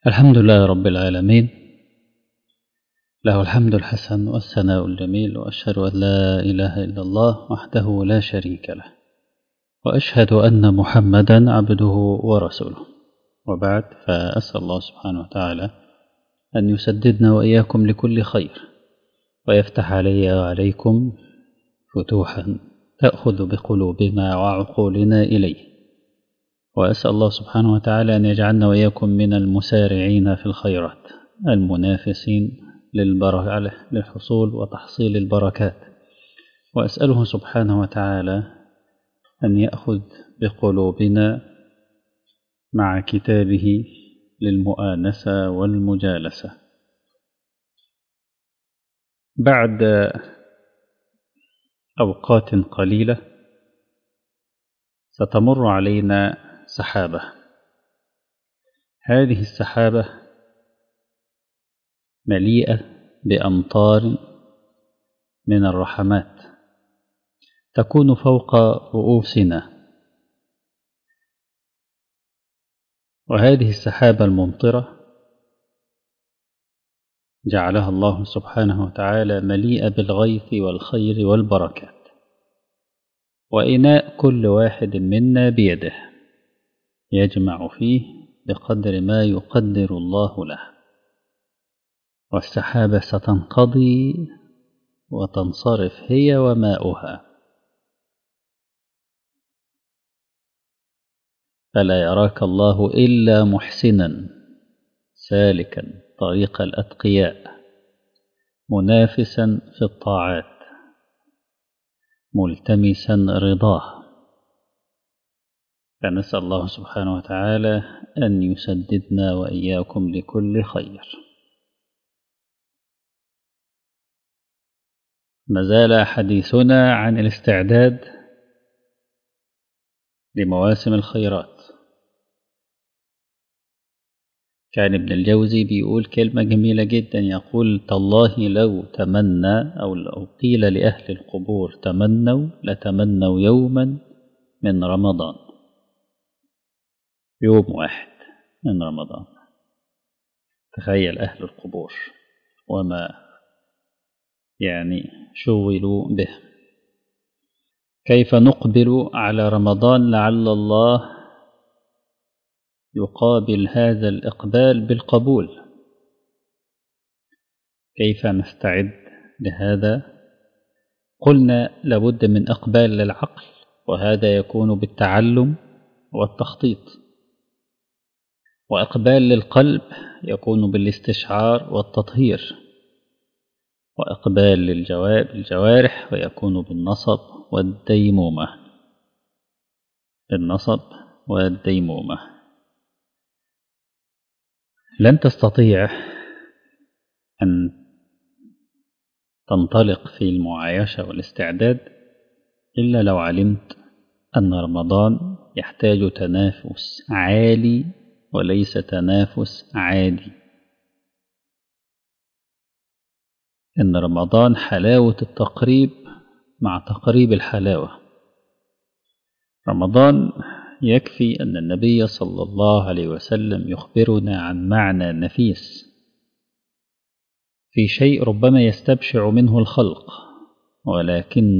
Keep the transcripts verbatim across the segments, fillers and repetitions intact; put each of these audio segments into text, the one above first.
الحمد لله رب العالمين، له الحمد الحسن والثناء الجميل، وأشهد أن لا إله إلا الله وحده لا شريك له، وأشهد أن محمدا عبده ورسوله. وبعد، فأسأل الله سبحانه وتعالى أن يسددنا وإياكم لكل خير، ويفتح علي وعليكم فتوحا تأخذ بقلوبنا وعقولنا إليه. وأسأل الله سبحانه وتعالى أن يجعلنا وإياكم من المسارعين في الخيرات المنافسين للحصول وتحصيل البركات. وأسأله سبحانه وتعالى أن يأخذ بقلوبنا مع كتابه للمؤانسة والمجالسة. بعد أوقات قليلة ستمر علينا سحابة. هذه السحابة مليئة بأمطار من الرحمات تكون فوق رؤوسنا، وهذه السحابة الممطرة جعلها الله سبحانه وتعالى مليئة بالغيث والخير والبركات، وإناء كل واحد منا بيده يجمع فيه بقدر ما يقدر الله له. والسحابة ستنقضي وتنصرف هي وماؤها، فلا يراك الله إلا محسنا سالكا طريق الأتقياء، منافسا في الطاعات، ملتمسا رضاه. فنسأل الله سبحانه وتعالى أن يسددنا وإياكم لكل خير. ما زال حديثنا عن الاستعداد لمواسم الخيرات. كان ابن الجوزي بيقول كلمة جميلة جدا، يقول: تالله لو تمنى أو لو قيل لأهل القبور تمنوا لتمنوا يوما من رمضان، يوم واحد من رمضان. تخيل أهل القبور وما يعني شغلوا به. كيف نقبل على رمضان لعل الله يقابل هذا الإقبال بالقبول؟ كيف نستعد لهذا؟ قلنا لابد من إقبال للعقل، وهذا يكون بالتعلم والتخطيط، وإقبال للقلب يكون بالاستشعار والتطهير، وإقبال للجوارح ويكون بالنصب والديمومة. النصب والديمومة. لن تستطيع أن تنطلق في المعايشة والاستعداد إلا لو علمت أن رمضان يحتاج تنافس عالي وليس تنافس عادي. إن رمضان حلاوة التقريب مع تقريب الحلاوة. رمضان يكفي أن النبي صلى الله عليه وسلم يخبرنا عن معنى نفيس في شيء ربما يستبشع منه الخلق، ولكن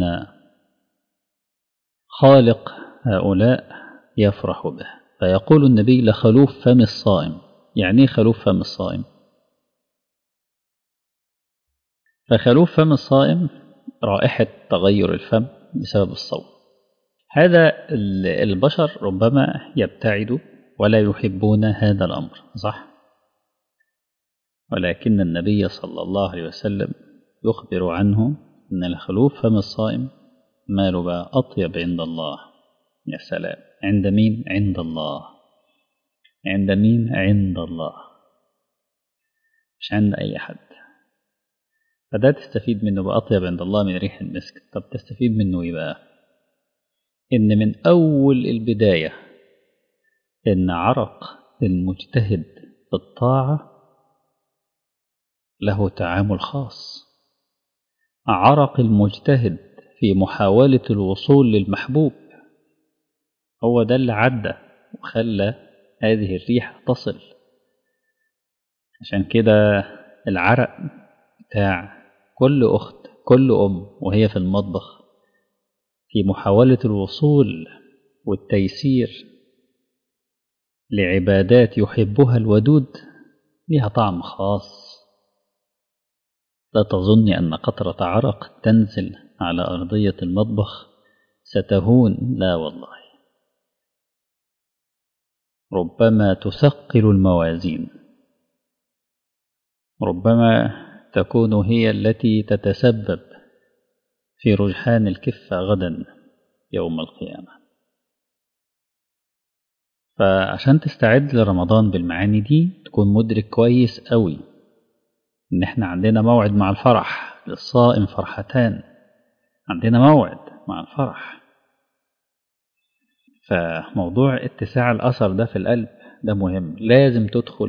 خالق هؤلاء يفرح به. فيقول النبي: لخلوف فم الصائم. يعني ايه خلوف فم الصائم؟ فخلوف فم الصائم رائحة تغير الفم بسبب الصوم. هذا البشر ربما يبتعدوا ولا يحبون هذا الأمر، صح؟ ولكن النبي صلى الله عليه وسلم يخبر عنه أن لخلوف فم الصائم ماله بقى أطيب عند الله. يا سلام! عند مين؟ عند الله. عند مين؟ عند الله، مش عند أي حد. فده تستفيد منه بقى أطيب عند الله من ريح المسك. طب تستفيد منه إيه بقى؟ إن من أول البداية إن عرق المجتهد في الطاعة له تعامل خاص. عرق المجتهد في محاولة الوصول للمحبوب هو ده اللي عدى وخلى هذه الريح تصل. عشان كده العرق بتاع كل أخت كل أم وهي في المطبخ في محاولة الوصول والتيسير لعبادات يحبها الودود لها طعم خاص. لا تظني أن قطرة عرق تنزل على أرضية المطبخ ستهون، لا والله، ربما تثقل الموازين، ربما تكون هي التي تتسبب في رجحان الكفة غدا يوم القيامة. فعشان تستعد لرمضان بالمعاني دي تكون مدرك كويس قوي إن إحنا عندنا موعد مع الفرح، للصائم فرحتان، عندنا موعد مع الفرح. فموضوع اتساع الأثر ده في القلب ده مهم، لازم تدخل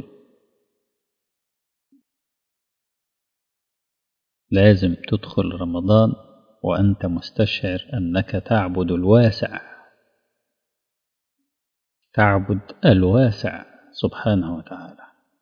لازم تدخل رمضان وأنت مستشعر أنك تعبد الواسع، تعبد الواسع سبحانه وتعالى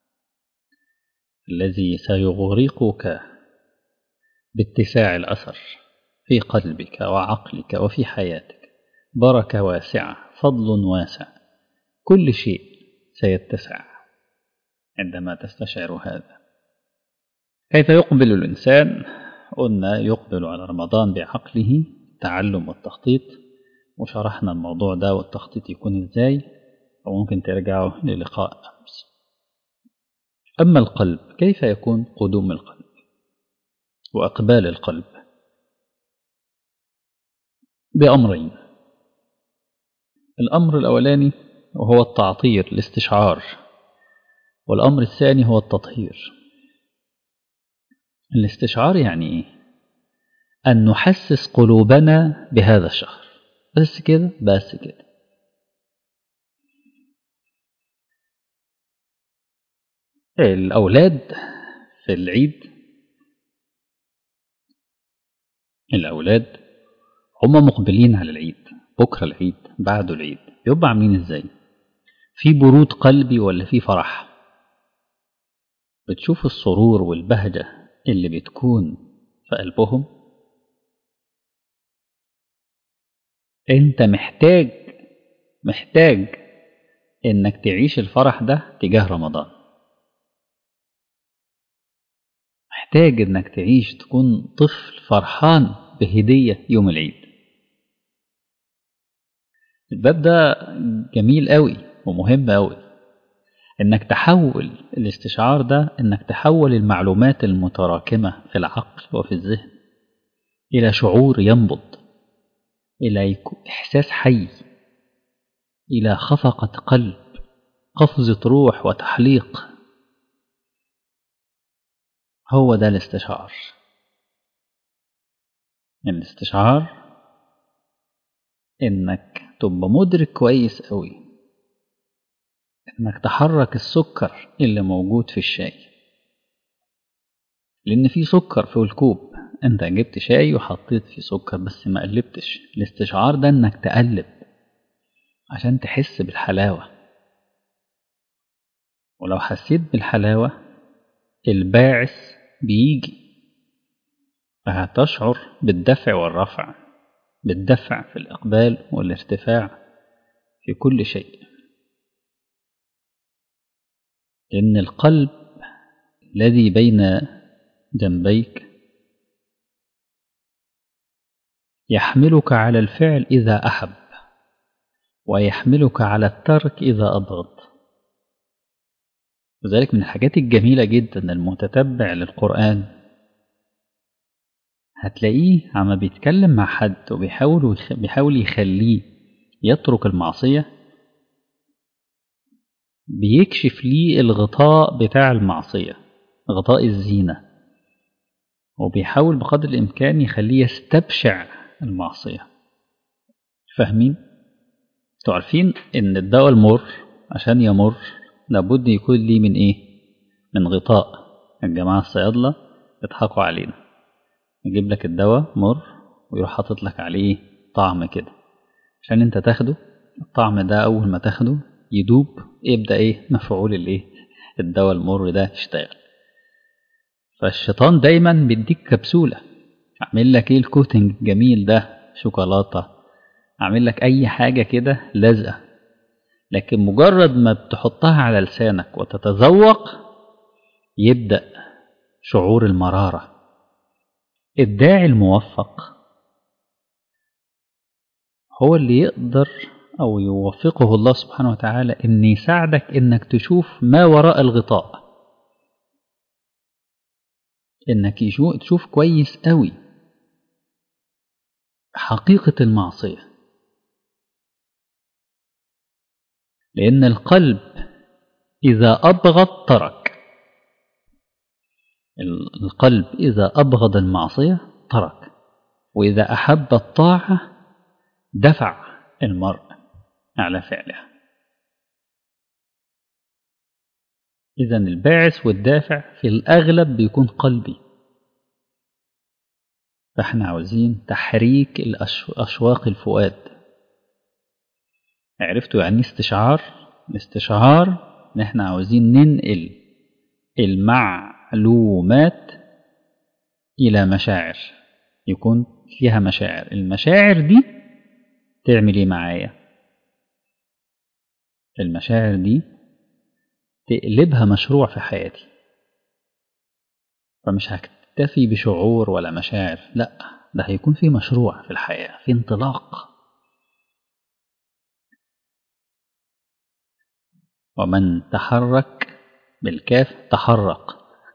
الذي سيغرقك باتساع الأثر في قلبك وعقلك وفي حياتك، بركة واسعة، فضل واسع، كل شيء سيتسع عندما تستشعر هذا. كيف يقبل الإنسان؟ قلنا يقبل على رمضان بعقله، التعلم والتخطيط، وشرحنا الموضوع ده والتخطيط يكون إزاي، وممكن ترجعوا للقاء أمس. أما القلب، كيف يكون قدوم القلب وأقبال القلب؟ بأمرين. الأمر الأولاني وهو التعطير، الاستشعار، والأمر الثاني هو التطهير. الاستشعار يعني إيه؟ أن نحسس قلوبنا بهذا الشهر، بس كده بس كده. الأولاد في العيد، الأولاد هم مقبلين على العيد، بكرة العيد بعده العيد، يبقى عاملين إزاي؟ في برود قلبي ولا في فرح؟ بتشوف السرور والبهجة اللي بتكون في قلبهم. انت محتاج محتاج انك تعيش الفرح ده تجاه رمضان، محتاج انك تعيش تكون طفل فرحان بهدية يوم العيد. الباب ده جميل قوي ومهم قوي، انك تحول الاستشعار ده، انك تحول المعلومات المتراكمة في العقل وفي الذهن الى شعور ينبض، الى احساس حي، الى خفقة قلب، قفزة روح وتحليق. هو ده الاستشعار. الاستشعار انك تبقى مدرك كويس قوي انك تحرك السكر اللي موجود في الشاي، لان في سكر في الكوب، انت جبت شاي وحطيت فيه سكر بس ما قلبتش. الاستشعار ده انك تقلب عشان تحس بالحلاوة، ولو حسيت بالحلاوة الباعث بيجي، فهتشعر بالدفع والرفع، بالدفع في الإقبال والارتفاع في كل شيء. لأن القلب الذي بين جنبيك يحملك على الفعل إذا أحب، ويحملك على الترك إذا أبغض. وذلك من الحاجات الجميلة جدا المتتبع للقرآن هتلاقيه عما بيتكلم مع حد وبيحاول بيحاول يخليه يترك المعصية، بيكشف ليه الغطاء بتاع المعصية، غطاء الزينة، وبيحاول بقدر الإمكان يخليه يستبشع المعصية. فاهمين؟ تعرفين إن الدواء المر عشان يمر لابد يكون ليه من إيه؟ من غطاء. الجماعة الصيادلة يضحكوا علينا، يجيب لك الدواء مر ويروح حاطط لك عليه طعم كده عشان انت تاخده. الطعم ده أول ما تاخده يدوب، يبدأ إيه؟ مفعول الإيه؟ الدواء المر ده يشتغل. فالشيطان دايما بيديك كبسولة، اعمل لك ايه الكوتنج جميل ده، شوكولاتة، اعمل لك اي حاجة كده لازقة، لكن مجرد ما بتحطها على لسانك وتتذوق يبدأ شعور المرارة. الداعي الموفق هو اللي يقدر أو يوفقه الله سبحانه وتعالى إن يساعدك إنك تشوف ما وراء الغطاء، إنك تشوف كويس قوي حقيقة المعصية. لأن القلب إذا أبغض ترك، القلب إذا أبغض المعصية ترك، وإذا أحب الطاعة دفع المرء على فعلها. إذن الباعث والدافع في الأغلب بيكون قلبي. فإحنا عاوزين تحريك أشواق الفؤاد. عرفتوا يعني استشعار؟ الاستشعار إن إحنا عاوزين ننقل المعلومات إلى مشاعر، يكون فيها مشاعر. المشاعر دي تعمل إيه معايا؟ المشاعر دي تقلبها مشروع في حياتي. فمش هكتفي بشعور ولا مشاعر، لا، ده هيكون في مشروع في الحياة، في انطلاق. ومن تحرك بالكاف تحرك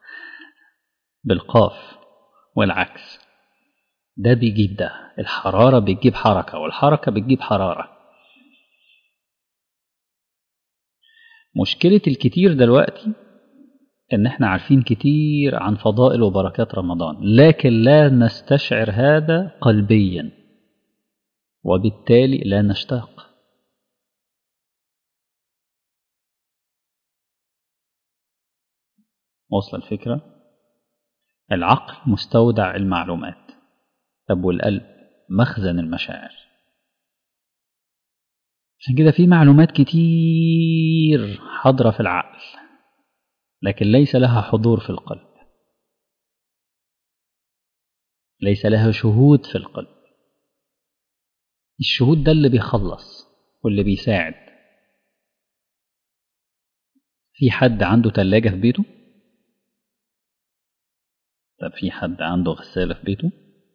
بالقاف والعكس. ده بيجيب ده، الحرارة بتجيب حركة والحركة بتجيب حرارة. مشكلة الكتير دلوقتي إن إحنا عارفين كتير عن فضائل وبركات رمضان، لكن لا نستشعر هذا قلبيا، وبالتالي لا نشتاق. وصل الفكرة؟ العقل مستودع المعلومات، طب والقلب مخزن المشاعر. عشان كده في معلومات كتير حاضرة في العقل لكن ليس لها حضور في القلب، ليس لها شهود في القلب. الشهود ده اللي بيخلص واللي بيساعد. في حد عنده تلاجة في بيته؟ طب في حد عنده غسالة في بيته؟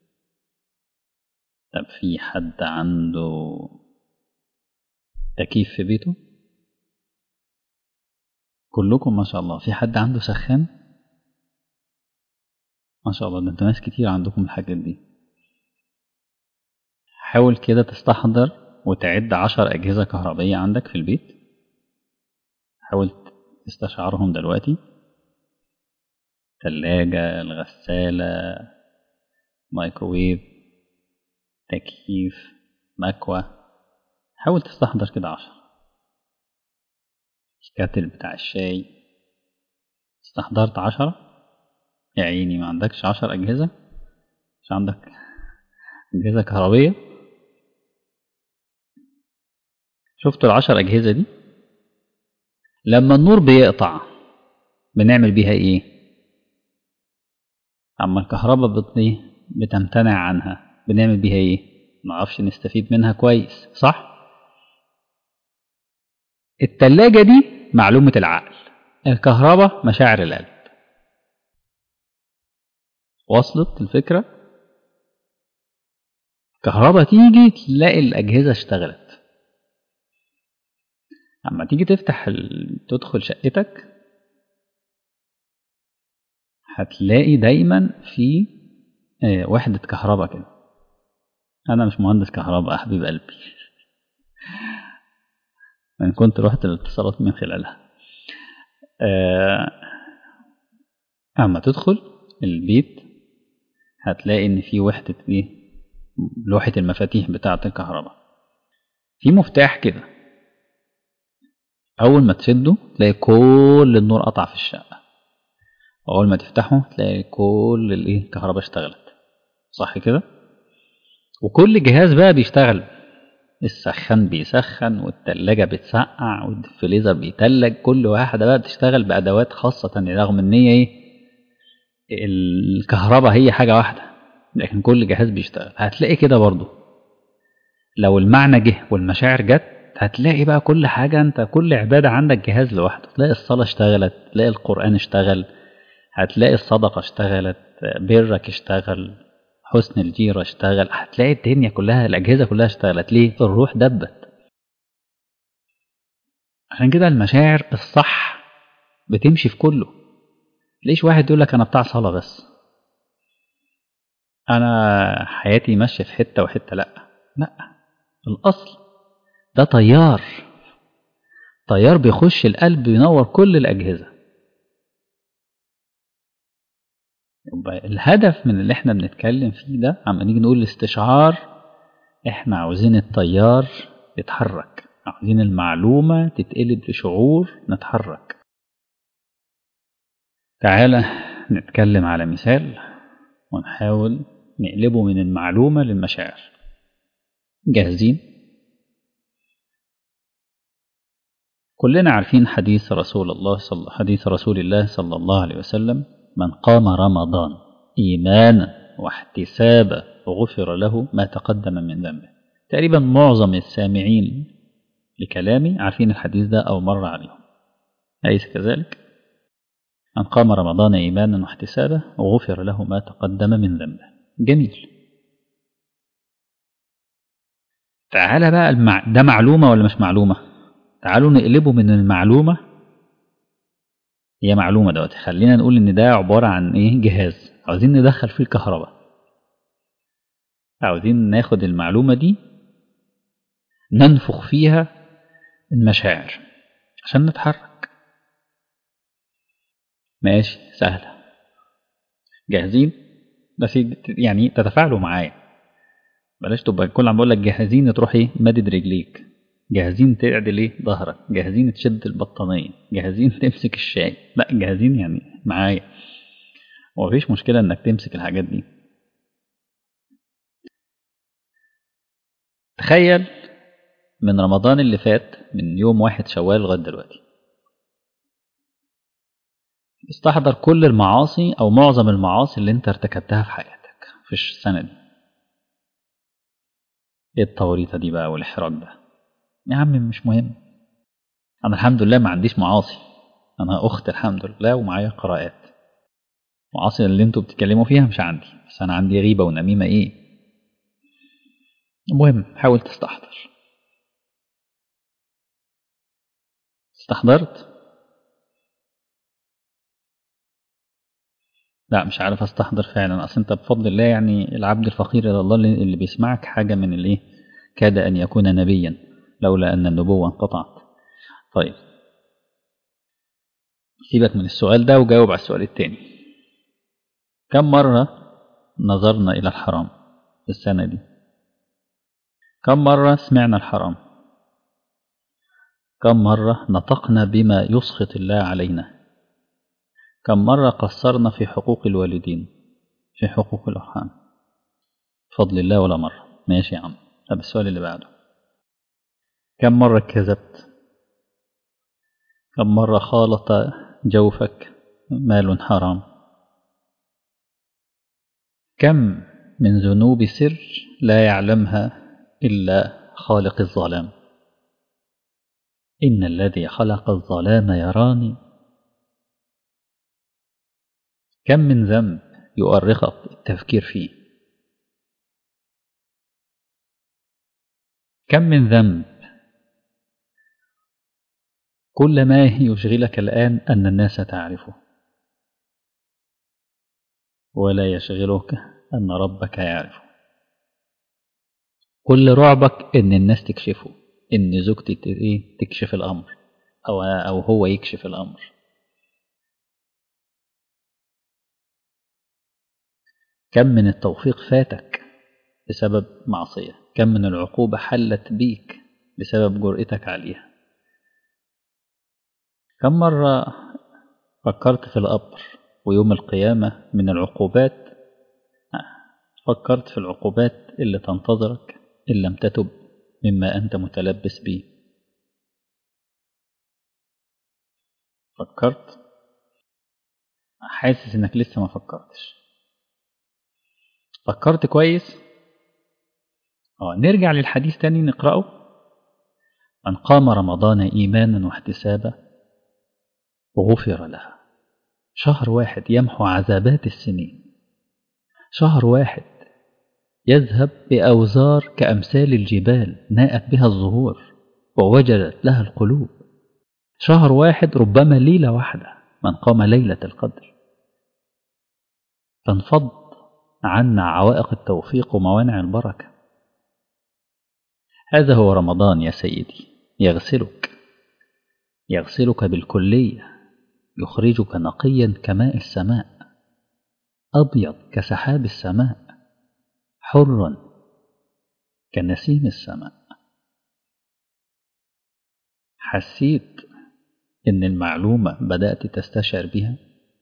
طب في حد عنده تكييف في بيته؟ كلكم ما شاء الله. في حد عنده سخان؟ ما شاء الله، ده انتوا ناس كتير عندكم الحاجات دي. حاول كده تستحضر وتعد عشر أجهزة كهربية عندك في البيت، حاول تستشعرهم دلوقتي. ثلاجة، الغسالة، مايكروويف، تكييف، مكوى. حاول تستحضر كده عشر. الكاتل بتاع الشاي. استحضرت عشرة؟ يا عيني ما عندكش عشر أجهزة؟ مش عندك أجهزة كهربية؟ شفتوا العشر أجهزة دي؟ لما النور بيقطع بنعمل بيها إيه؟ أما الكهرباء بتمتنع عنها بنعمل بيها إيه؟ معرفش نستفيد منها كويس، صح؟ التلاجة دي معلومة العقل، الكهرباء مشاعر القلب. وصلت الفكرة؟ كهرباء تيجي تلاقي الأجهزة اشتغلت. أما تيجي تفتح ال... تدخل شقتك هتلاقي دايما في اه وحدة كهرباء كده. أنا مش مهندس كهرباء حبيب قلبي، أنا كنت رحت الاتصالات من خلالها. اه أما تدخل البيت هتلاقي إن في وحدة إيه، لوحة المفاتيح بتاعة الكهرباء. في مفتاح كده أول ما تشده تلاقي كل النور قطع في الشقة، وأول ما تفتحه تلاقي كل الإيه الكهرباء اشتغلت، صح كده؟ وكل جهاز بقى بيشتغل. السخان بيسخن والتلاجة بتسقع والفريزر بيتلج، كل واحدة بقى بتشتغل بأدوات خاصة رغم إن هي إيه الكهرباء هي حاجة واحدة، لكن كل جهاز بيشتغل. هتلاقي كده برضو لو المعنى جه والمشاعر جت، هتلاقي بقى كل حاجة أنت كل عبادة عندك جهاز لوحده، تلاقي الصلاة اشتغلت، تلاقي القرآن اشتغل، هتلاقي الصدقة اشتغلت، برك اشتغل، حسن الجيرة اشتغل، هتلاقي الدنيا كلها الأجهزة كلها اشتغلت. ليه؟ الروح دبت. عشان كده المشاعر الصح بتمشي في كله. ليش واحد يقول لك أنا بتاع صلاة بس، أنا حياتي ماشية في حتة وحتة؟ لأ لأ، الأصل ده طيار، طيار بيخش القلب بينور كل الأجهزة. يبقى الهدف من اللي احنا بنتكلم فيه ده، عم نيجي نقول الاستشعار، احنا عاوزين الطيار يتحرك، عاوزين المعلومة تتقلب لشعور نتحرك. تعالى نتكلم على مثال ونحاول نقلبه من المعلومة للمشاعر. جاهزين؟ كلنا عارفين حديث رسول الله صلى حديث رسول الله صلى الله عليه وسلم: من قام رمضان إيمانا واحتسابا غفر له ما تقدم من ذنبه. تقريبا معظم السامعين لكلامي عارفين الحديث ده أو مر عليهم، أليس كذلك؟ من قام رمضان إيمانا واحتسابا غفر له ما تقدم من ذنبه. جميل. تعالى بقى المع... ده معلومة ولا مش معلومة؟ تعالوا نقلبه من المعلومة، هي معلومة دلوقتي، خلينا نقول إن ده عبارة عن إيه؟ جهاز عاوزين ندخل فيه الكهرباء، عاوزين ناخد المعلومة دي ننفخ فيها المشاعر عشان نتحرك. ماشي، سهلة. جاهزين؟ بس يعني تتفاعلوا معايا، بلاش تبقى كل عم بقول لك جاهزين تروح ايه مادد رجليك، جاهزين تعدل ايه ظهرك، جاهزين تشد البطانية، جاهزين تمسك الشاي، لا جاهزين يعني معايا، ومفيش مشكلة انك تمسك الحاجات دي. تخيل من رمضان اللي فات، من يوم واحد شوال لغاية دلوقتي، استحضر كل المعاصي او معظم المعاصي اللي انت ارتكبتها في حياتك في السنة دي. ايه التوريطة دي بقى والاحراج ده؟ يا عم مش مهم، انا الحمد لله ما عنديش معاصي، انا اخت الحمد لله ومعايا قراءات. معاصي اللي انتوا بتتكلموا فيها مش عندي، بس انا عندي غيبة ونميمة ايه. المهم حاول تستحضر. استحضرت؟ لا مش عارف استحضر فعلا، اصل انت بفضل الله يعني العبد الفقير الى الله اللي بيسمعك حاجة من الايه، كاد ان يكون نبيا لولا ان النبوة انقطعت. طيب سيبك من السؤال ده وجاوب على السؤال التاني. كم مرة نظرنا الى الحرام في السنة دي؟ كم مرة سمعنا الحرام؟ كم مرة نطقنا بما يسخط الله علينا؟ كم مرة قصرنا في حقوق الوالدين، في حقوق الأرحام؟ بفضل الله ولا مرة. ماشي يا عم. طب السؤال اللي بعده: كم مرة كذبت؟ كم مرة خالط جوفك مال حرام؟ كم من ذنوب سر لا يعلمها إلا خالق الظلام؟ إن الذي خلق الظلام يراني. كم من ذنب يؤرقك التفكير فيه؟ كم من ذنب كل ما يشغلك الآن أن الناس تعرفه، ولا يشغلك أن ربك يعرفه؟ كل رعبك أن الناس تكشفه، أن زوجتي تكشف الأمر أو, أو هو يكشف الأمر. كم من التوفيق فاتك بسبب معصية؟ كم من العقوبة حلت بيك بسبب جرأتك عليها؟ كم مرة فكرت في القبر ويوم القيامة من العقوبات؟ فكرت في العقوبات اللي تنتظرك إن لم تتب مما أنت متلبس به؟ فكرت؟ حاسس إنك لسه ما فكرتش. فكرت كويس؟ آه نرجع للحديث تاني نقرأه. من قام رمضان إيمانا واحتسابا غفر له. شهر واحد يمحو عذابات السنين، شهر واحد يذهب بأوزار كأمثال الجبال ناءت بها الزهور ووجلت لها القلوب. شهر واحد ربما ليلة واحدة من قام ليلة القدر تنفض عنا عوائق التوفيق وموانع البركة. هذا هو رمضان يا سيدي، يغسلك يغسلك بالكلية، يخرجك نقيا كماء السماء، أبيض كسحاب السماء، حرا كنسيم السماء. حسيت إن المعلومة بدأت تستشعر بها؟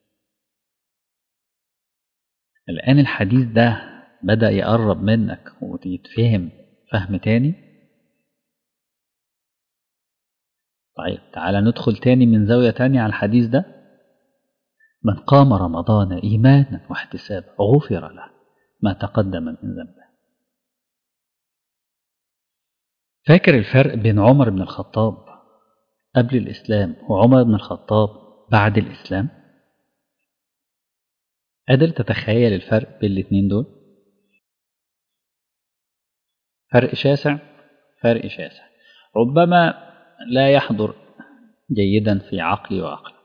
الآن الحديث ده بدأ يقرب منك ويتفهم فهم تاني. طيب تعالى ندخل تاني من زاوية تانية على الحديث ده. من قام رمضان إيمانا واحتسابا غفر له ما تقدم من ذنبه. فاكر الفرق بين عمر بن الخطاب قبل الإسلام وعمر بن الخطاب بعد الإسلام؟ قادر تتخيل الفرق بين الاثنين دول؟ فرق شاسع، فرق شاسع ربما لا يحضر جيدا في عقلي وعقلك،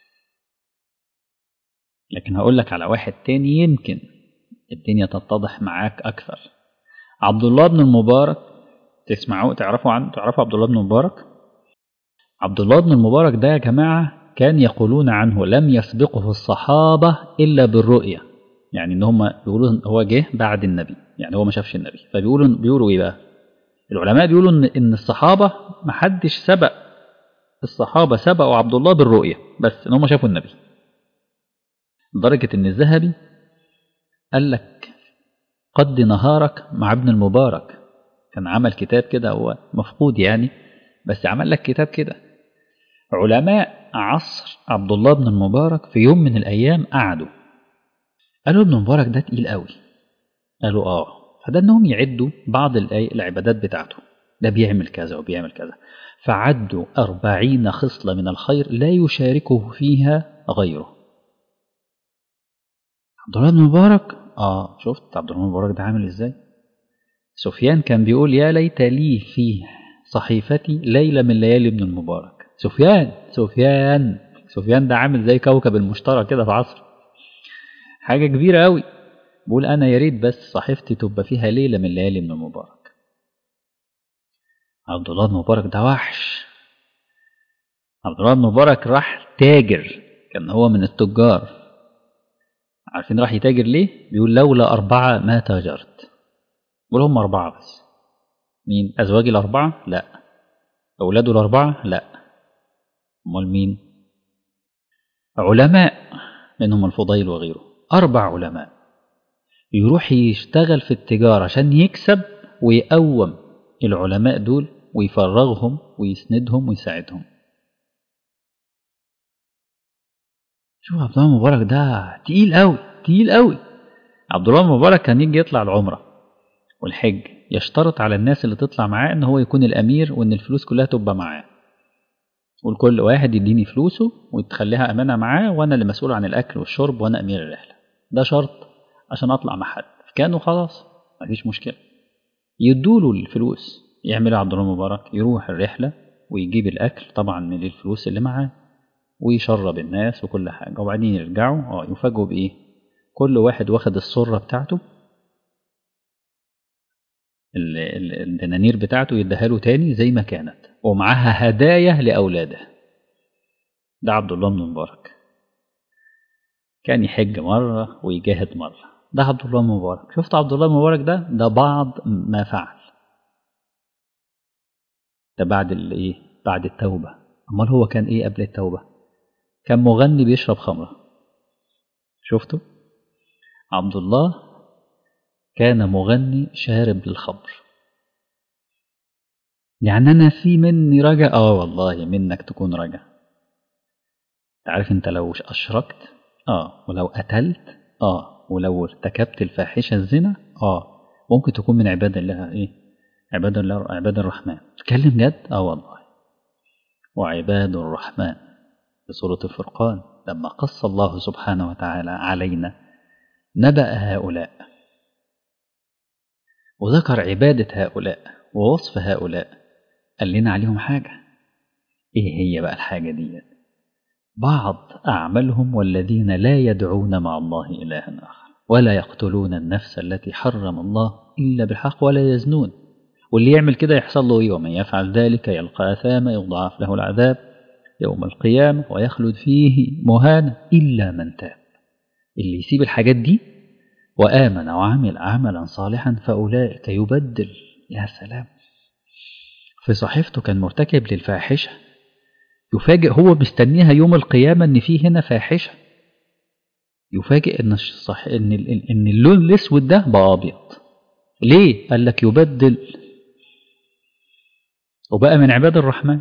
لكن هقول لك على واحد تاني يمكن الدنيا تتضح معاك أكثر. عبد الله بن المبارك، تسمعوا تعرفوا عنه؟ تعرفوا عبد الله بن المبارك؟ عبد الله بن المبارك ده يا جماعة كان يقولون عنه لم يسبقه الصحابة إلا بالرؤية، يعني إن هم بيقولوا هو جه بعد النبي، يعني هو ما شافش النبي، فبيقولوا بيقولوا إيه بقى؟ العلماء بيقولوا إن إن الصحابة ما حدش سبق الصحابة سبقوا عبد الله بالرؤية، بس إن هم شافوا النبي. لدرجة إن الذهبي قال لك قد نهارك مع ابن المبارك، كان عمل كتاب كده هو مفقود يعني، بس عمل لك كتاب كده. علماء عصر عبد الله بن المبارك في يوم من الأيام قعدوا قالوا ابن المبارك ده تقيل قوي، قالوا آه فده أنهم يعدوا بعض العبادات بتاعته، ده بيعمل كذا وبيعمل كذا، فعدوا أربعين خصلة من الخير لا يشاركه فيها غيره. عبد الله بن المبارك آه شفت عبد الله بن المبارك ده عامل إزاي؟ سفيان كان بيقول يا ليت لي في صحيفتي ليلة من ليالي ابن المبارك. سفيان سفيان سفيان ده عامل زي كوكب المشتري كده في عصر، حاجة كبيرة قوي. بقول أنا يا ريت بس صحيفتي تبقى فيها ليلة من ليالي ابن المبارك. عبد الله بن المبارك ده وحش. عبد الله بن المبارك راح تاجر، كان هو من التجار. عارفين راح يتاجر ليه؟ بيقول لولا أربعة ما تاجرت. بقول هم أربعة بس. مين؟ أزواجي الأربعة؟ لا. أولاده الأربعة؟ لا. أمال مين؟ علماء منهم الفضيل وغيره، أربع علماء يروح يشتغل في التجارة عشان يكسب ويقوم العلماء دول ويفرغهم ويسندهم ويساعدهم. شوف عبد الله المبارك ده تقيل قوي تقيل قوي. عبد الله المبارك كان يجي يطلع العمرة والحج يشترط على الناس اللي تطلع معاه ان هو يكون الامير وان الفلوس كلها تبقى معاه، والكل واحد يديني فلوسه وتخليها امانة معاه وانا اللي مسؤول عن الاكل والشرب وانا امير الرحلة. ده شرط عشان اطلع مع حد. كانوا خلاص مفيش مشكلة يدوله الفلوس. يعمل عبد الله المبارك يروح الرحلة ويجيب الاكل طبعا من الفلوس اللي معاه ويشرب الناس وكل حاجة، وبعدين يرجعوا اه يفاجئوا بايه؟ كل واحد واخد السرة بتاعته، الدنانير بتاعته يديها له تاني زي ما كانت ومعاها هدايا لأولاده. ده عبد الله بن المبارك كان يحج مرة ويجاهد مرة. ده عبد الله بن المبارك. شفت عبد الله بن المبارك ده ده بعض ما فعل ده بعد الايه؟ بعد التوبة. امال هو كان ايه قبل التوبة؟ كان مغني بيشرب خمرة. شفتوا؟ عبد الله كان مغني شارب للخمر. يعني أنا في مني رجا، آه والله منك تكون رجا. تعرف أنت لو أشركت، آه ولو قتلت، آه ولو ارتكبت الفاحشة الزنا، آه ممكن تكون من عباد الله إيه، عباد الله عباد الرحمن. تكلم جد، آه والله. وعباد الرحمن في سورة الفرقان لما قص الله سبحانه وتعالى علينا نبأ هؤلاء وذكر عبادة هؤلاء ووصف هؤلاء، قال لنا عليهم حاجة. إيه هي بقى الحاجة دي؟ بعض أعمالهم: والذين لا يدعون مع الله إلها آخر ولا يقتلون النفس التي حرم الله إلا بالحق ولا يزنون. واللي يعمل كده يحصل له إيه؟ ومن يفعل ذلك يلقى أثاما يضاعف له العذاب يوم القيامة ويخلد فيه مهانا إلا من تاب. اللي يسيب الحاجات دي وآمن وعمل عملا صالحا فأولئك يبدل. يا سلام، في صحيفته كان مرتكب للفاحشة، يفاجئ هو مستنيها يوم القيامة إن في هنا فاحشة، يفاجئ إن الصح... إن إن اللون الأسود ده بقى أبيض. ليه؟ قال لك يبدل وبقى من عباد الرحمن.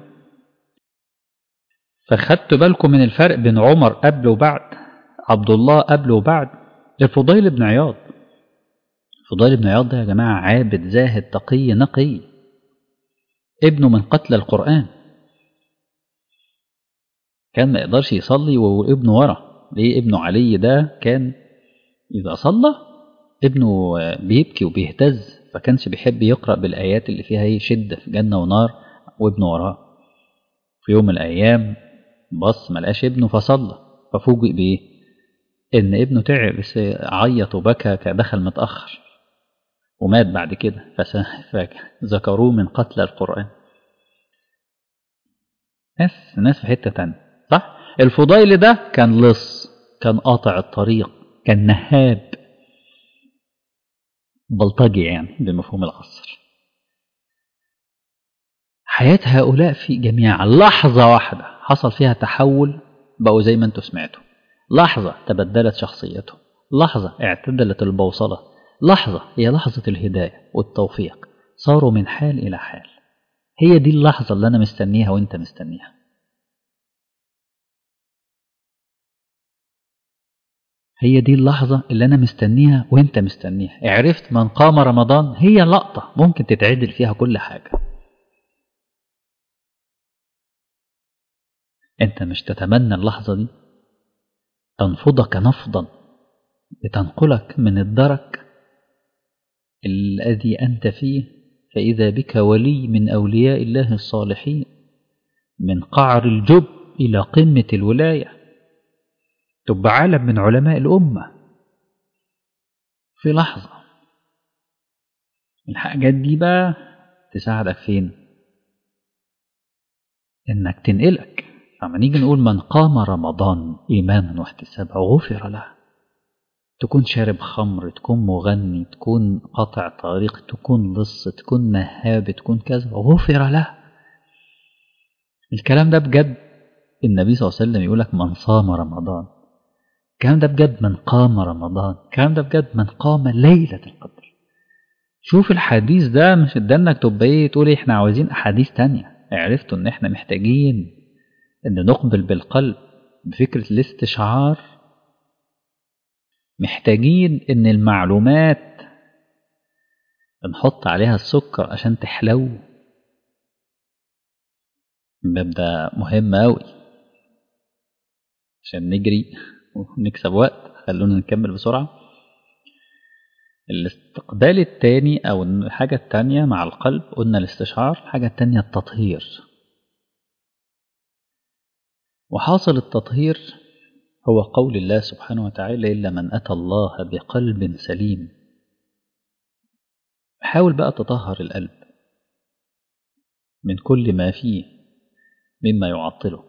فخدت بالكم من الفرق بين عمر قبل وبعد، عبد الله قبل وبعد، الفضيل بن عياض. الفضيل بن عياض ده يا جماعة عابد زاهد تقي نقي، ابنه من قتل القرآن، كان ما يقدرش يصلي وابنه ورا. ليه؟ ابنه علي ده كان إذا صلى ابنه بيبكي وبيهتز، فكانش بيحب يقرأ بالآيات اللي فيها ايه شدة في جنة ونار وابنه وراه. في يوم من الأيام بص ما لقاش ابنه فصلى، ففوجئ بإيه؟ إن ابنه تعب، بس عيط وبكى كدخل متأخر ومات بعد كده، فذكروه من قتل القرآن. ناس ناس في حتة تانية، صح؟ الفضيل ده كان لص، كان قاطع الطريق، كان نهاب بلطجي يعني بمفهوم العصر. حياة هؤلاء في جميع لحظة واحدة حصل فيها تحول، بقوا زي ما انتوا سمعتوا. لحظة تبدلت شخصيتهم، لحظة اعتدلت البوصلة، لحظة هي لحظة الهداية والتوفيق، صاروا من حال إلى حال. هي دي اللحظة اللي أنا مستنيها وانت مستنيها. هي دي اللحظة اللي أنا مستنيها وانت مستنيها. عرفت من قام رمضان؟ هي لقطة ممكن تتعدل فيها كل حاجة. انت مش تتمنى اللحظة دي تنفضك نفضا لتنقلك من الدرك الذي أنت فيه، فإذا بك ولي من أولياء الله الصالحين، من قعر الجب إلى قمة الولاية، تبقى عالم من علماء الأمة في لحظة. الحاجات دي بقى تساعدك فين؟ إنك تنقلك. فما نيجي نقول من قام رمضان إيمانا واحتسابا غفر له، تكون شارب خمر، تكون مغني، تكون قاطع طريق، تكون لص، تكون نهاب، تكون كذا، غفر له. الكلام ده بجد النبي صلى الله عليه وسلم يقولك من صام رمضان. الكلام ده بجد من قام رمضان. الكلام ده بجد من قام ليلة القدر. شوف الحديث ده مش ادانك تبقى ايه تقول احنا عاوزين احاديث تانية. عرفتوا ان احنا محتاجين ان نقبل بالقلب بفكرة الاستشعار، محتاجين ان المعلومات نحط عليها السكر عشان تحلو. الباب ده مهم أوي عشان نجري ونكسب وقت. خلونا نكمل بسرعة. الاستقبال التاني أو الحاجة التانية مع القلب قلنا الاستشعار، الحاجة التانية التطهير. وحاصل التطهير هو قول الله سبحانه وتعالى إلا من أتى الله بقلب سليم. حاول بقى تطهر القلب من كل ما فيه مما يعطله.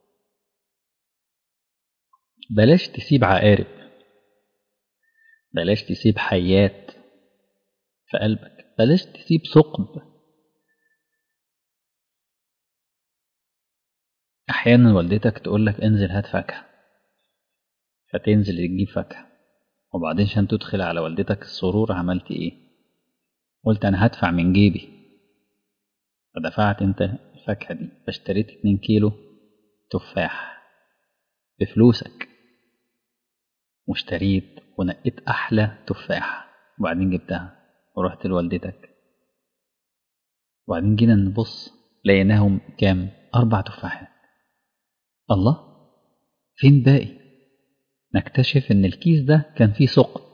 بلاش تسيب عقارب، بلاش تسيب حيات في قلبك، بلاش تسيب ثقب. أحيانا والدتك تقول لك انزل هات فاكهة، فتنزل تجيب فاكهة، وبعدين عشان تدخل على والدتك السرور عملت ايه؟ قلت انا هدفع من جيبي. فدفعت انت الفاكهة دي، فاشتريت اتنين كيلو تفاح بفلوسك، واشتريت ونقيت أحلى تفاح، وبعدين جبتها ورحت لوالدتك، وبعدين جينا نبص لقيناهم كام؟ أربع تفاحات. الله، فين باقي؟ نكتشف إن الكيس ده كان فيه ثقب.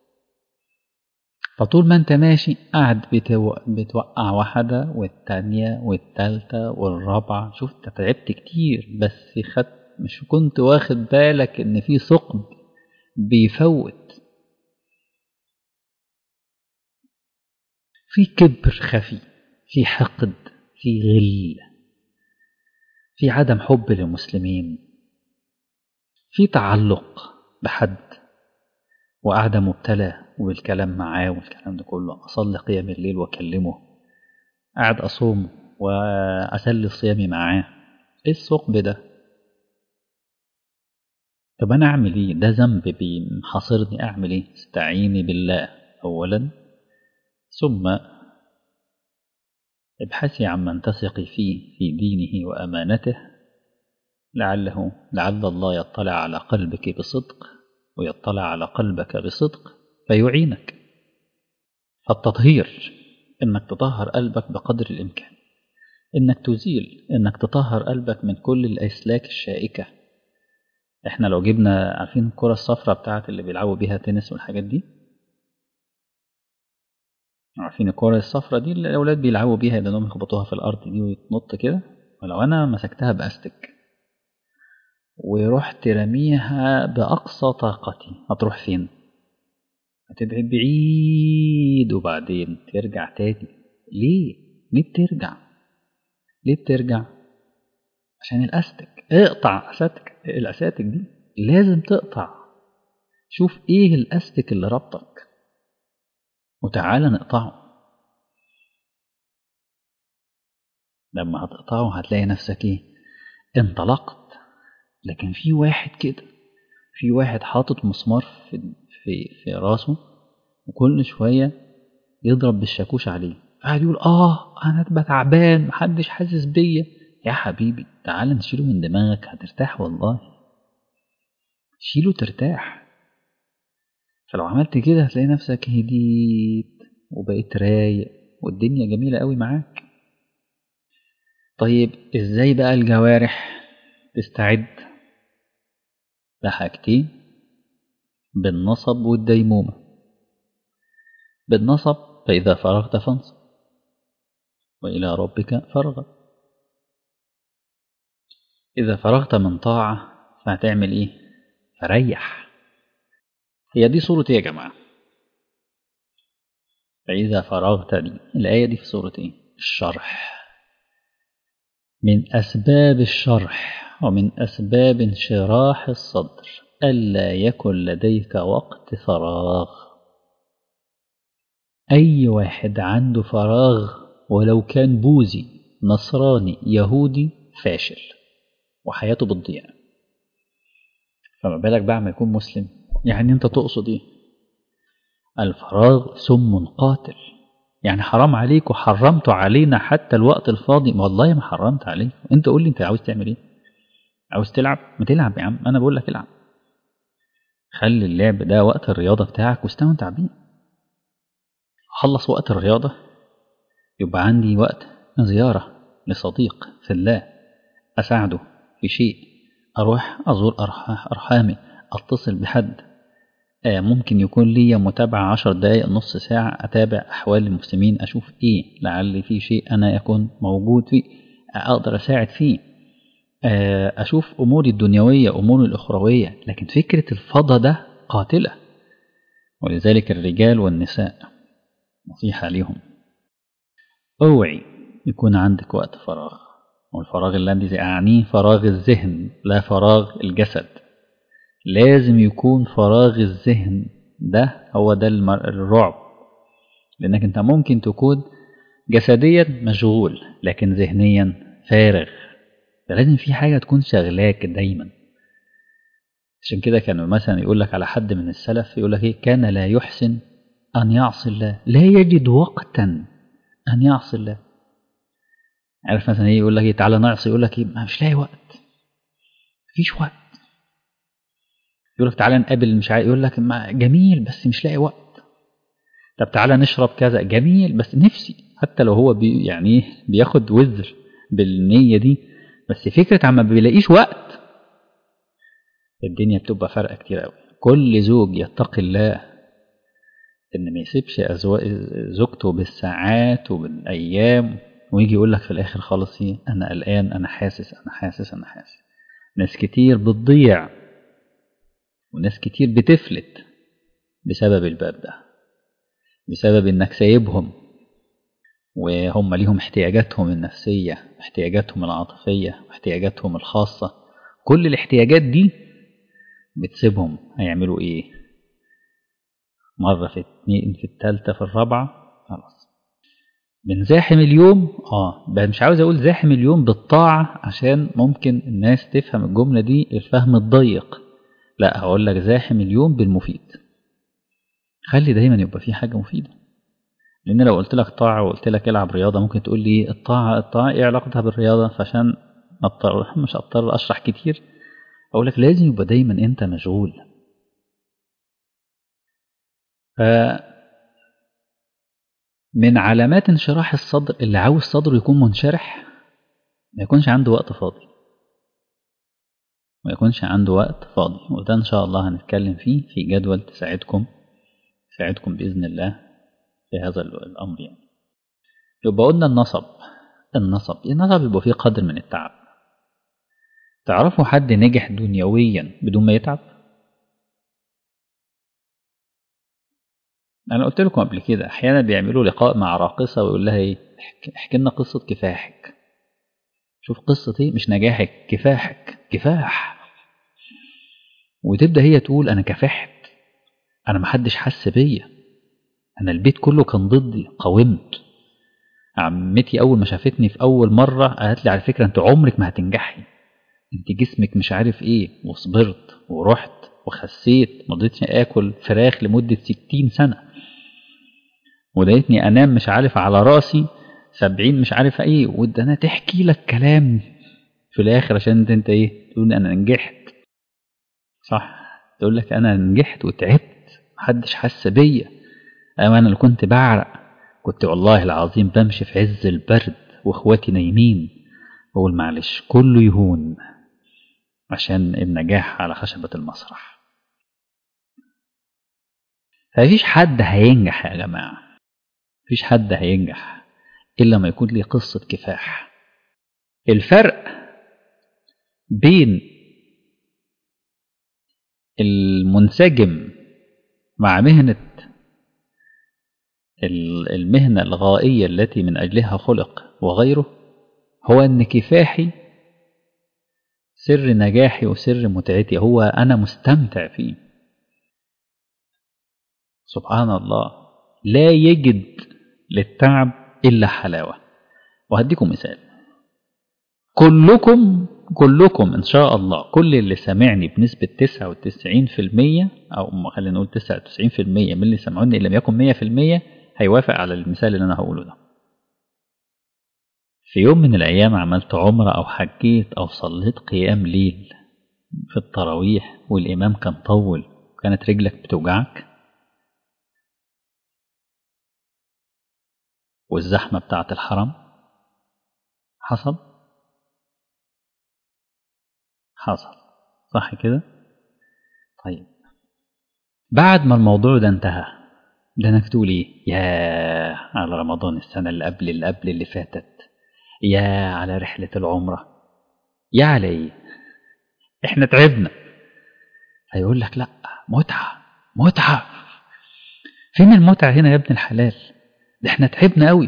فطول ما انت ماشي قاعد بتو... بتوقع واحدة والتانية والتالتة والرابعة. شوف انت تعبت كتير، بس خد مش كنت واخد بالك ان في ثقب بيفوت، في كبر خفي، في حقد، في غل، في عدم حب للمسلمين، في تعلق بحد، وقاعدة مبتلى والكلام معاه والكلام ده كله. أصلي قيام الليل وأكلمه، قاعد أصوم وأسلي صيامي معاه. إيه الثقب ده؟ طب أنا أعمل إيه؟ ده ذنب بيحاصرني، أعمل إيه؟ استعيني بالله أولا، ثم ابحثي عن من تثقي فيه في دينه وأمانته، لعله لعل الله يطلع على قلبك بصدق، ويطلع على قلبك بصدق فيعينك. التطهير إنك تطهر قلبك بقدر الإمكان، إنك تزيل، إنك تطهر قلبك من كل الأسلاك الشائكة. إحنا لو جبنا، عارفين الكرة الصفراء بتاعت اللي بيلعبوا بيها تنس والحاجات دي؟ عارفين الكرة الصفراء دي اللي الأولاد بيلعبوا بيها، لأنهم يخبطوها في الأرض دي ويتنط كده. ولو أنا مسكتها بأستك ورحت رميها بأقصى طاقتي، هتروح فين؟ هتبعد بعيد وبعدين ترجع تاني. ليه؟ ليه بترجع؟ ليه بترجع؟ عشان الأستك. اقطع أستك، الأساتك دي لازم تقطع. شوف إيه الأستك اللي ربطك وتعالى نقطعه. لما هتقطعه هتلاقي نفسك إيه؟ انطلقت. لكن في واحد كده، في واحد حاطط مسمار في في في راسه، وكل شوية يضرب بالشاكوش عليه، قاعد يقول اه انا اتبقى تعبان، محدش حاسس بيا. يا حبيبي تعال نشيله من دماغك، هترتاح والله، شيله ترتاح. فلو عملت كده هتلاقي نفسك هديت وبقيت رايق والدنيا جميلة قوي معاك. طيب ازاي بقى الجوارح تستعد؟ لحاجتين، بالنصب والديمومة. بالنصب فإذا فرغت فانصب، وإلى ربك فارغب. إذا فرغت من طاعة فهتعمل إيه؟ فريح. هي دي صورة إيه يا جماعة؟ فإذا فرغت دي الآية دي في صورة إيه؟ الشرح. من أسباب الشرح ومن أسباب انشراح الصدر ألا يكن لديك وقت فراغ. أي واحد عنده فراغ ولو كان بوذي نصراني يهودي فاشل وحياته بتضيع، فما بالك بقى ما يكون مسلم؟ يعني أنت تقصد إيه؟ الفراغ سم قاتل. يعني حرام عليك وحرمت علينا حتى الوقت الفاضي. والله ما حرمت عليك، انت قول لي انت عاوز تعمل ايه؟ عاوز تلعب؟ ما تلعب يا عم، انا بقول لك العب. خلي اللعب ده وقت الرياضة بتاعك واستمتع بيه. خلص وقت الرياضة يبقى عندي وقت زيارة لصديق في الله، أساعده في شيء، أروح أزور أرحامي، أتصل بحد، آه ممكن يكون لي متابعة عشر دقايق نص ساعة، أتابع أحوال المسلمين، أشوف إيه لعل في شيء أنا يكون موجود فيه أقدر أساعد فيه، آه أشوف أموري الدنيوية أموري الأخروية. لكن فكرة الفضا ده قاتلة. ولذلك الرجال والنساء نصيحة ليهم، اوعي يكون عندك وقت فراغ. والفراغ الذي أعنيه فراغ الذهن لا فراغ الجسد. لازم يكون فراغ الذهن ده هو ده الرعب، لأنك أنت ممكن تكون جسديا مشغول لكن ذهنيا فارغ. فلازم في حاجة تكون شغلاك دايما. عشان كده كانوا مثلا يقول لك على حد من السلف، يقول لك إيه؟ كان لا يحسن أن يعصي الله، لا يجد وقتا أن يعصي الله. عارف مثلا ايه، يقول لك ايه تعالى نعصي، يقول لك ايه ما مش لاقي وقت، مفيش وقت. يقول لك تعالى نقابل مش عارف، يقول لك ما جميل بس مش لاقي وقت. طب تعالى نشرب كذا، جميل بس نفسي. حتى لو هو بي يعني بياخد وزر بالنية دي، بس فكرة عما بيلاقيش وقت الدنيا بتبقى فرقة كتير قوي. كل زوج يتقي الله ان ما يسيبش زوجته بالساعات وبالايام، ويجي يقول لك في الاخر خالص ايه انا قلقان، انا حاسس انا حاسس انا حاسس. ناس كتير بتضيع وناس كتير بتفلت بسبب الباب ده، بسبب انك سايبهم وهم ليهم احتياجاتهم النفسية، احتياجاتهم العاطفية، احتياجاتهم الخاصة. كل الاحتياجات دي بتسيبهم، هيعملوا ايه؟ مرة في اتنين في التالتة في الرابعة خلاص بنزاحم اليوم. اه بقى مش عاوز اقول زاحم اليوم بالطاعة عشان ممكن الناس تفهم الجملة دي الفهم الضيق، لا هقول لك زاحم اليوم بالمفيد. خلي دايما يبقى في حاجة مفيدة. لان لو قلت لك طاعة وقلت لك العب رياضة، ممكن تقول لي الطاعة الطاعة ايه علاقتها بالرياضة؟ فعشان أضطر مش اضطر اشرح كتير، اقول لك لازم يبقى دايما انت مشغول. ف من علامات انشراح الصدر اللي عاوز صدره يكون منشرح ما يكونش عنده وقت فاضي، ما يكونش عنده وقت فاضي. وده إن شاء الله هنتكلم فيه في جدول تساعدكم تساعدكم بإذن الله في هذا الأمر. يعني يبقى قلنا النصب. النصب النصب يبقى فيه قدر من التعب. تعرفوا حد نجح دنيويا بدون ما يتعب؟ أنا قلت لكم قبل كده أحيانا بيعملوا لقاء مع راقصة ويقول لها إيه احكي لنا قصة كفاحك. شوف قصة إيه، مش نجاحك، كفاحك، كفاح. وتبدأ هي تقول أنا كفحت، أنا محدش حس بيا، أنا البيت كله كان ضدي، قاومت. عمتي أول ما شافتني في أول مرة قالت لي على فكرة أنت عمرك ما هتنجحي، أنت جسمك مش عارف إيه، وصبرت ورحت وخسيت، مضيتني آكل فراخ لمدة ستين سنة، ولقيتني أنام مش عارف على راسي سبعين مش عارف إيه، وده أنا تحكي لك كلام في الآخر عشان أنت, انت إيه تقول أنا نجحت. صح، تقول لك أنا نجحت وتعبت محدش حس بيا. أما أنا اللي كنت بعرق، كنت والله العظيم بمشي في عز البرد واخواتي نايمين، بقول معلش كله يهون عشان النجاح على خشبة المسرح. فمفيش حد هينجح يا جماعة، مفيش حد هينجح إلا ما يكون ليه قصة كفاح. الفرق بين المنسجم مع مهنة المهنة الغائية التي من أجلها خلق وغيره هو أن كفاحي سر نجاحي وسر متعتي، هو أنا مستمتع فيه. سبحان الله، لا يجد للتعب إلا حلاوة. وهديكم مثال، كلكم كلكم إن شاء الله كل اللي سمعني بنسبة تسعة وتسعين في المية أو خلينا نقول تسعة وتسعين في المية من اللي سمعوني إن لم يكن مية في المية هيوافق على المثال اللي أنا هقوله ده. في يوم من الأيام عملت عمرة أو حجيت أو صليت قيام ليل في التراويح والإمام كان طول وكانت رجلك بتوجعك والزحمة بتاعة الحرم؟ حصل حصل صح كده؟ طيب بعد ما الموضوع ده انتهى، ده انك تقول ايه؟ يا على رمضان السنة اللي قبل اللي قبل اللي فاتت، يا على رحلة العمرة، يا على ايه؟ احنا تعبنا. هيقول لك لا، متعة متعة. فين المتعة هنا يا ابن الحلال؟ ده احنا تعبنا قوي.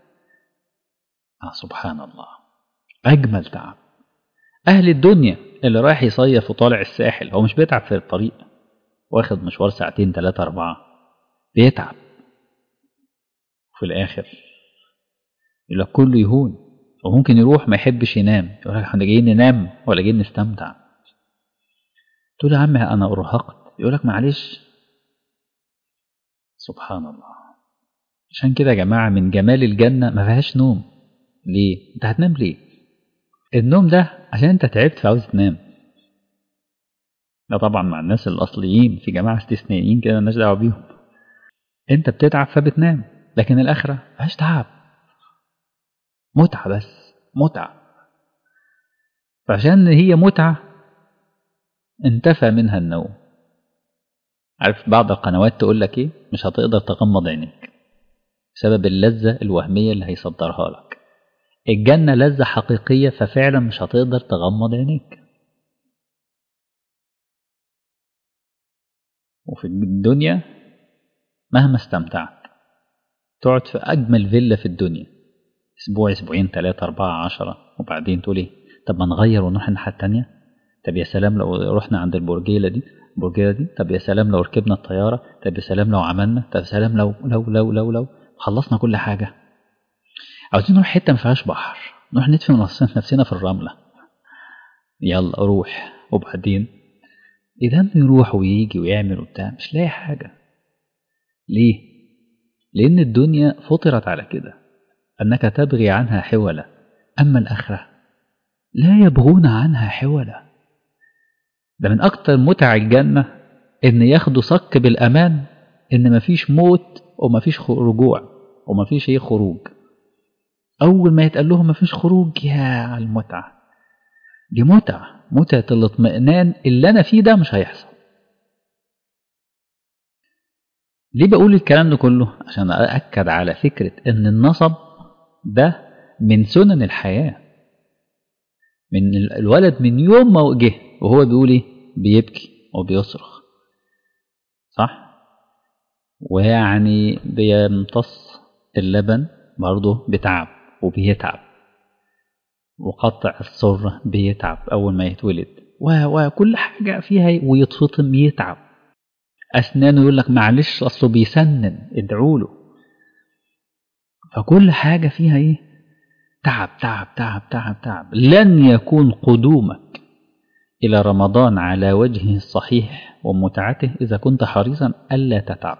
آه سبحان الله، أجمل تعب. أهل الدنيا اللي رايح يصيف وطالع الساحل هو مش بيتعب في الطريق، واخد مشوار ساعتين ثلاثة أربعة، بيتعب في الآخر يقول لك كله يهون. وممكن يروح ما يحبش ينام، يقول لك احنا جايين ننام ولا جايين نستمتع؟ تقول يا عم أنا أرهقت، يقول لك معلش. سبحان الله. عشان كده يا جماعة من جمال الجنة ما فيهاش نوم. ليه؟ انت هتنام ليه؟ النوم ده عشان انت تعبت فعاوز تنام. ده طبعا مع الناس الاصليين، في جماعه استثنائيين كده مالناش دعوه بيهم. انت بتتعب فبتنام، لكن الاخره مفيهاش تعب، متعه بس، متعه. فعشان هي متعه انتفى منها النوم. عارف بعض القنوات تقول لك ايه؟ مش هتقدر تغمض عينيك بسبب اللذه الوهميه اللي هيصدرها لك. الجنه لذه حقيقيه، ففعلا مش هتقدر تغمض عينيك. وفي الدنيا مهما استمتعت تقعد في أجمل فيلا في الدنيا أسبوع، أسبوعين، ثلاثة، أربعة، عشرة، وبعدين تقول إيه؟ طب ما نغير ونروح الناحية التانية. طب يا سلام لو رحنا عند البرجيلة دي البرجيلة دي طب يا سلام لو ركبنا الطيارة. طب يا سلام لو عملنا. طب يا سلام لو لو لو لو لو خلصنا كل حاجة. عاوزين نروح حتة ما فيهاش بحر، نروح ندفن نفسنا في الرملة. يلا روح. وبعدين إذا يروح ويجي ويعمل وبتاع مش لاقي حاجة. ليه؟ لأن الدنيا فطرت على كده، أنك تبغي عنها حولا. أما الآخرة لا يبغون عنها حولا. ده من أكتر متع الجنة إن ياخدوا صك بالأمان، إن مفيش موت ومفيش رجوع ومفيش أي خروج. أول ما يتقال لهم مفيش خروج، يا على المتعة دي، متعة متعة الاطمئنان اللي أنا فيه ده مش هيحصل. ليه بقول الكلام ده كله؟ عشان أأكد على فكرة إن النصب ده من سنن الحياة. من الولد من يوم ما جه وهو بيقول ايه؟ بيبكي وبيصرخ، صح؟ ويعني بيمتص اللبن برضه بتعب وبيتعب، وقطع السرة بيتعب أول ما يتولد، وكل حاجة فيها، ويتفطم يتعب. أسنانه يقول لك معلش أصله بيسنن ادعوا له. فكل حاجة فيها ايه؟ تعب تعب تعب تعب تعب. لن يكون قدومك إلى رمضان على وجهه الصحيح ومتعته إذا كنت حريصا ألا تتعب.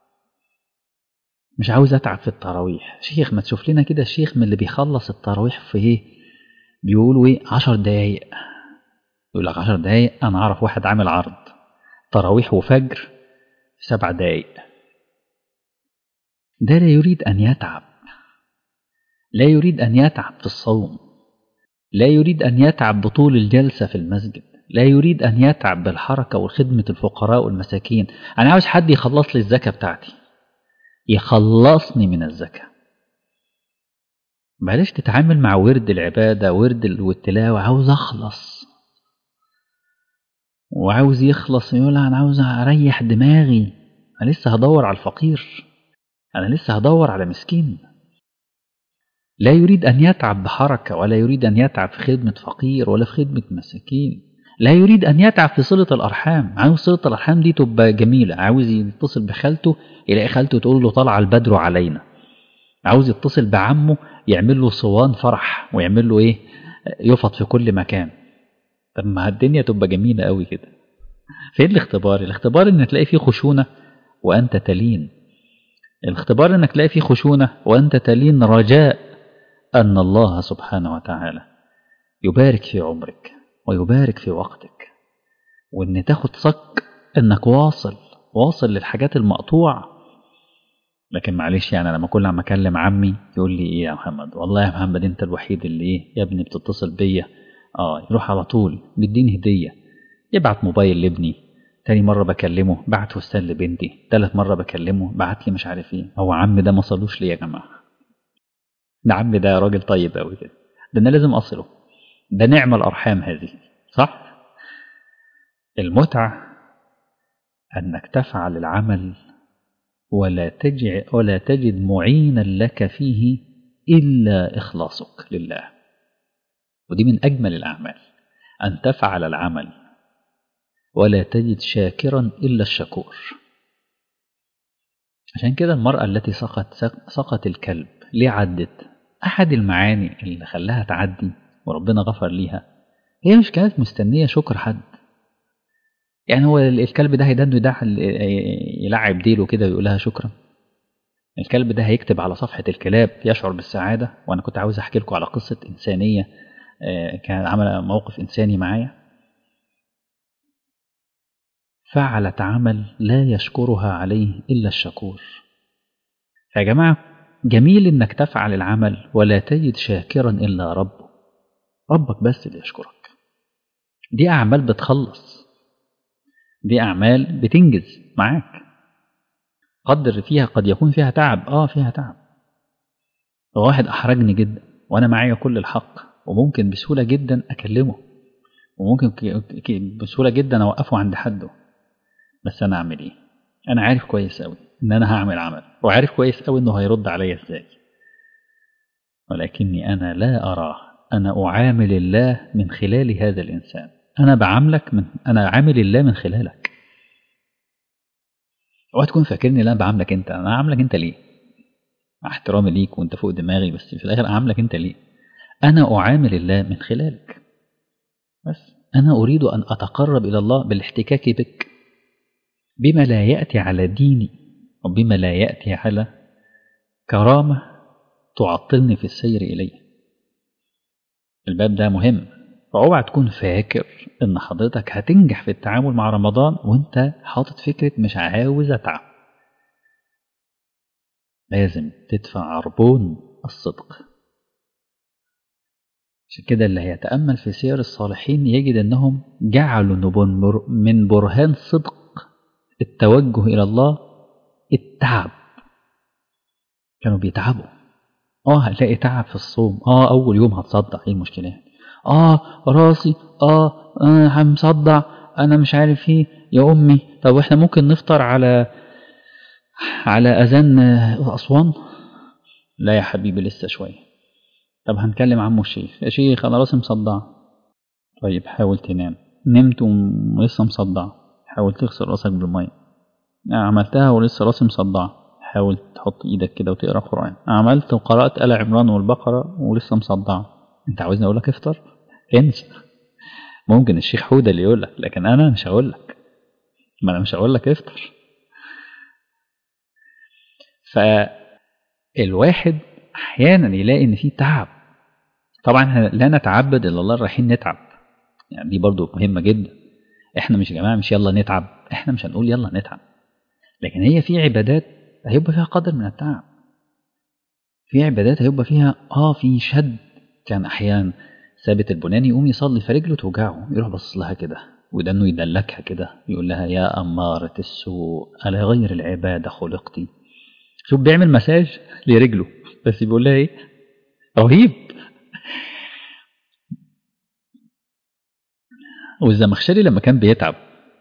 مش عاوز أتعب في التراويح. شيخ ما تشوف لنا كده الشيخ من اللي بيخلص التراويح في إيه؟ بيقولوا إيه؟ عشر دقايق. يقول لك عشر دقايق. أنا أعرف واحد عامل عرض تراويح وفجر في سبع دقايق. ده لا يريد أن يتعب، لا يريد أن يتعب في الصوم، لا يريد أن يتعب بطول الجلسة في المسجد، لا يريد أن يتعب بالحركة وخدمة الفقراء والمساكين. أنا عاوز حد يخلص لي الزكاة بتاعتي، يخلصني من الزكاة. بلاش تتعامل مع ورد العبادة، ورد والتلاوة. عاوز أخلص وعاوز يخلص، يقول أنا عاوز أريح دماغي، أنا لسه هدور على الفقير، أنا لسه هدور على مسكين. لا يريد أن يتعب بحركة، ولا يريد أن يتعب في خدمة فقير ولا في خدمة مساكين. لا يريد أن يتعب في صلة الأرحام. عاوز صلة الأرحام دي تبقى جميلة. عاوز يتصل بخالته يلاقي خالته تقول له طلع البدر علينا. عاوز يتصل بعمه يعمل له صوان فرح ويعمل له إيه؟ يفض في كل مكان. طب ما الدنيا تبقى جميلة قوي كده. فين الاختبار؟ الاختبار إن تلاقي فيه خشونة وأنت تلين. الاختبار إنك تلاقي فيه خشونة وأنت تلين رجاء أن الله سبحانه وتعالى يبارك في عمرك ويبارك في وقتك، وأن تاخد صك أنك واصل واصل للحاجات المقطوعة. لكن معلش يعني لما كل عم أكلم عمي يقول لي إيه يا محمد؟ والله يا محمد أنت الوحيد اللي إيه يا ابني بتتصل بيا. آه يروح على طول بيديني هدية، يبعت موبايل لابني، تاني مرة بكلمه بعت فستان لبنتي، تالت مرة بكلمه بعت لي مش عارف إيه. هو عمي ده ما صلوش لي يا جماعة؟ ده عمي ده راجل طيب أوي كده، ده أنا لازم أصله. ده نعم الأرحام هذه، صح؟ المتعة أنك تفعل العمل ولا تجد, ولا تجد معينا لك فيه إلا إخلاصك لله. ودي من أجمل الأعمال، أن تفعل العمل ولا تجد شاكرا إلا الشكور. عشان كده المرأة التي سقط سقط الكلب ليه عدت؟ أحد المعاني اللي خلاها تعدي وربنا غفر ليها، هي مش كانت مستنية شكر حد. يعني هو الكلب ده هيدنه ده يلعب ديله كده ويقول لها شكرا؟ الكلب ده هيكتب على صفحة الكلاب يشعر بالسعادة. وأنا كنت عاوز أحكي لكم على قصة إنسانية كان عمل موقف إنساني معايا، فعلت عمل لا يشكرها عليه إلا الشكور. يا جماعة جميل إنك تفعل العمل ولا تجد شاكرا إلا ربه، ربك بس اللي يشكرك. دي أعمال بتخلص، دي أعمال بتنجز معاك. قدر فيها قد يكون فيها تعب، آه فيها تعب. واحد أحرجني جدا وأنا معايا كل الحق، وممكن بسهولة جدا أكلمه، وممكن بسهولة جدا أوقفه عند حده، بس أنا أعمل إيه؟ أنا عارف كويس أوي إن أنا هعمل عمل، وعارف كويس أوي إنه هيرد عليا إزاي، ولكني أنا لا أراه. أنا أعامل الله من خلال هذا الإنسان، أنا بعاملك من أنا عامل الله من خلالك. اوعى تكون فاكرني لا بعاملك أنت، أنا عاملك أنت ليه؟ مع احترامي ليك وأنت فوق دماغي، بس في الآخر أعاملك أنت ليه؟ أنا أعامل الله من خلالك، بس أنا أريد أن أتقرب إلى الله بالاحتكاك بك، بما لا يأتي على ديني وبما لا يأتي على كرامة تعطلني في السير إليه. الباب ده مهم، فاوعى تكون فاكر ان حضرتك هتنجح في التعامل مع رمضان وانت حاطط فكرة مش عاوز اتعب. لازم تدفع عربون الصدق. عشان كده اللي هيتأمل في سير الصالحين يجد انهم جعلوا من برهان صدق التوجه الى الله التعب. كانوا بيتعبوا. اه هتلاقي تعب في الصوم، اه اول يوم هتصدع، ايه المشكلة؟ اه راسي، اه انا مصدع، انا مش عارف ايه يا امي. طب احنا ممكن نفطر على على اذان اسوان؟ لا يا حبيبي لسه شويه. طب هنكلم عمو الشيخ، يا شيخ انا راسي مصدع. طيب حاول تنام، نمت ولسه مصدع، حاول تغسل راسك بالميه. عملتها ولسه راسي مصدع، حاول تحط ايدك كده وتقرا قران. عملت وقرات ال عمران والبقره ولسه مصدع، انت عاوزني اقول لك افطر؟ انسى. ممكن الشيخ حودة اللي يقول لك، لكن انا مش هقول لك، ما انا مش هقول لك افطر. فالواحد احيانا يلاقي ان في تعب. طبعا لا نتعبد الا الله رايحين نتعب، يعني دي برضو مهمة جدا. احنا مش يا جماعة مش يلا نتعب، احنا مش هنقول يلا نتعب، لكن هي في عبادات هيبقى فيها قدر من التعب، في عبادات هيبقى فيها اه في شد. كان احيانا ثابت البناني يقوم يصلي فرجله توجعه، يروح بص لها كده ودانه يدلكها كده، يقول لها يا أمارة السوء ألا غير العبادة خلقتي. شوف بيعمل مساج لرجله، بس بيقول لها ايه؟ رهيب. والزمخشري لما كان بيتعب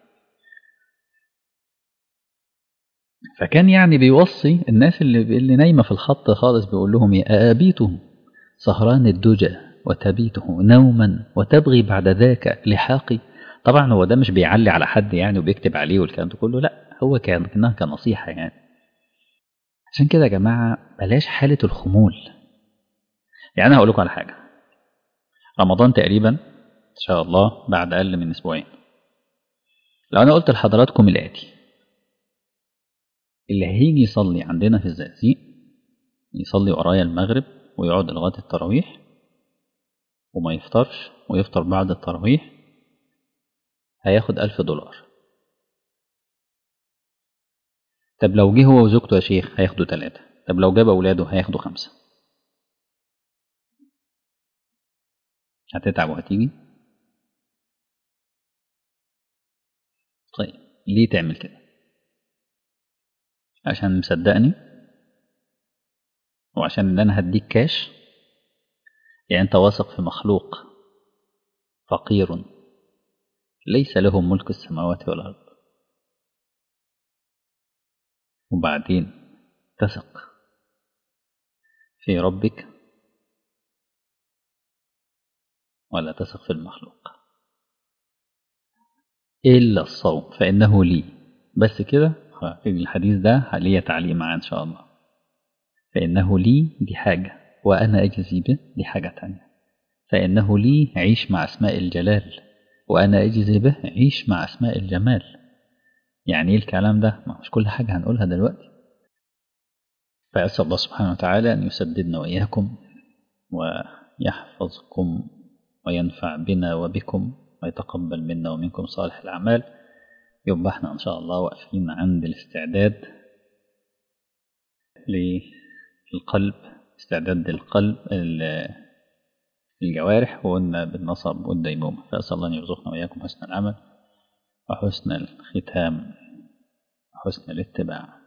فكان يعني بيوصي الناس اللي, اللي نايمة في الخط خالص، بيقول لهم يا أبيتم سهران الدجى وتبيته نوما وتبغي بعد ذاك لحاقي. طبعا هو ده مش بيعلي على حد يعني وبيكتب عليه والكلام ده كله، لا هو كان كانها كنصيحة يعني. عشان كده يا جماعة بلاش حالة الخمول. يعني أنا هقول لكم على حاجة، رمضان تقريبا إن شاء الله بعد أقل من أسبوعين. لو أنا قلت لحضراتكم الآتي، اللي هيجي يصلي عندنا في الزقازيق يصلي ورايا المغرب ويقعد لغاية التراويح وما يفطرش ويفطر بعد التراويح هياخد ألف دولار. طب لو جه هو وزوجته يا شيخ هياخدوا ثلاثة. طب لو جاب أولاده هياخدوا خمسة. هتتعب وهتيجي؟ طيب ليه تعمل كده؟ عشان مصدقني وعشان ان انا هديك كاش؟ يعني انت واثق في مخلوق فقير ليس له ملك السماوات والارض، وبعدين تثق في ربك ولا تثق في المخلوق؟ إلا الصوم فإنه لي. بس كده الحديث ده ليه تعليق معاه إن شاء الله. فإنه لي دي حاجة وأنا أجزي به دي حاجة تانية. فإنه لي عيش مع أسماء الجلال، وأنا أجزي به عيش مع أسماء الجمال. يعني إيه الكلام ده؟ ما مش كل حاجة هنقولها دلوقتي. فأسأل الله سبحانه وتعالى أن يسددنا وإياكم ويحفظكم وينفع بنا وبكم ويتقبل منا ومنكم صالح الأعمال. يبقى احنا إن شاء الله واقفين عند الاستعداد للقلب، استعداد القلب الجوارح، وقلنا بالنصب والديمومة. فأسأل الله أن يرزقنا وإياكم حسن العمل وحسن الختام وحسن الاتباع.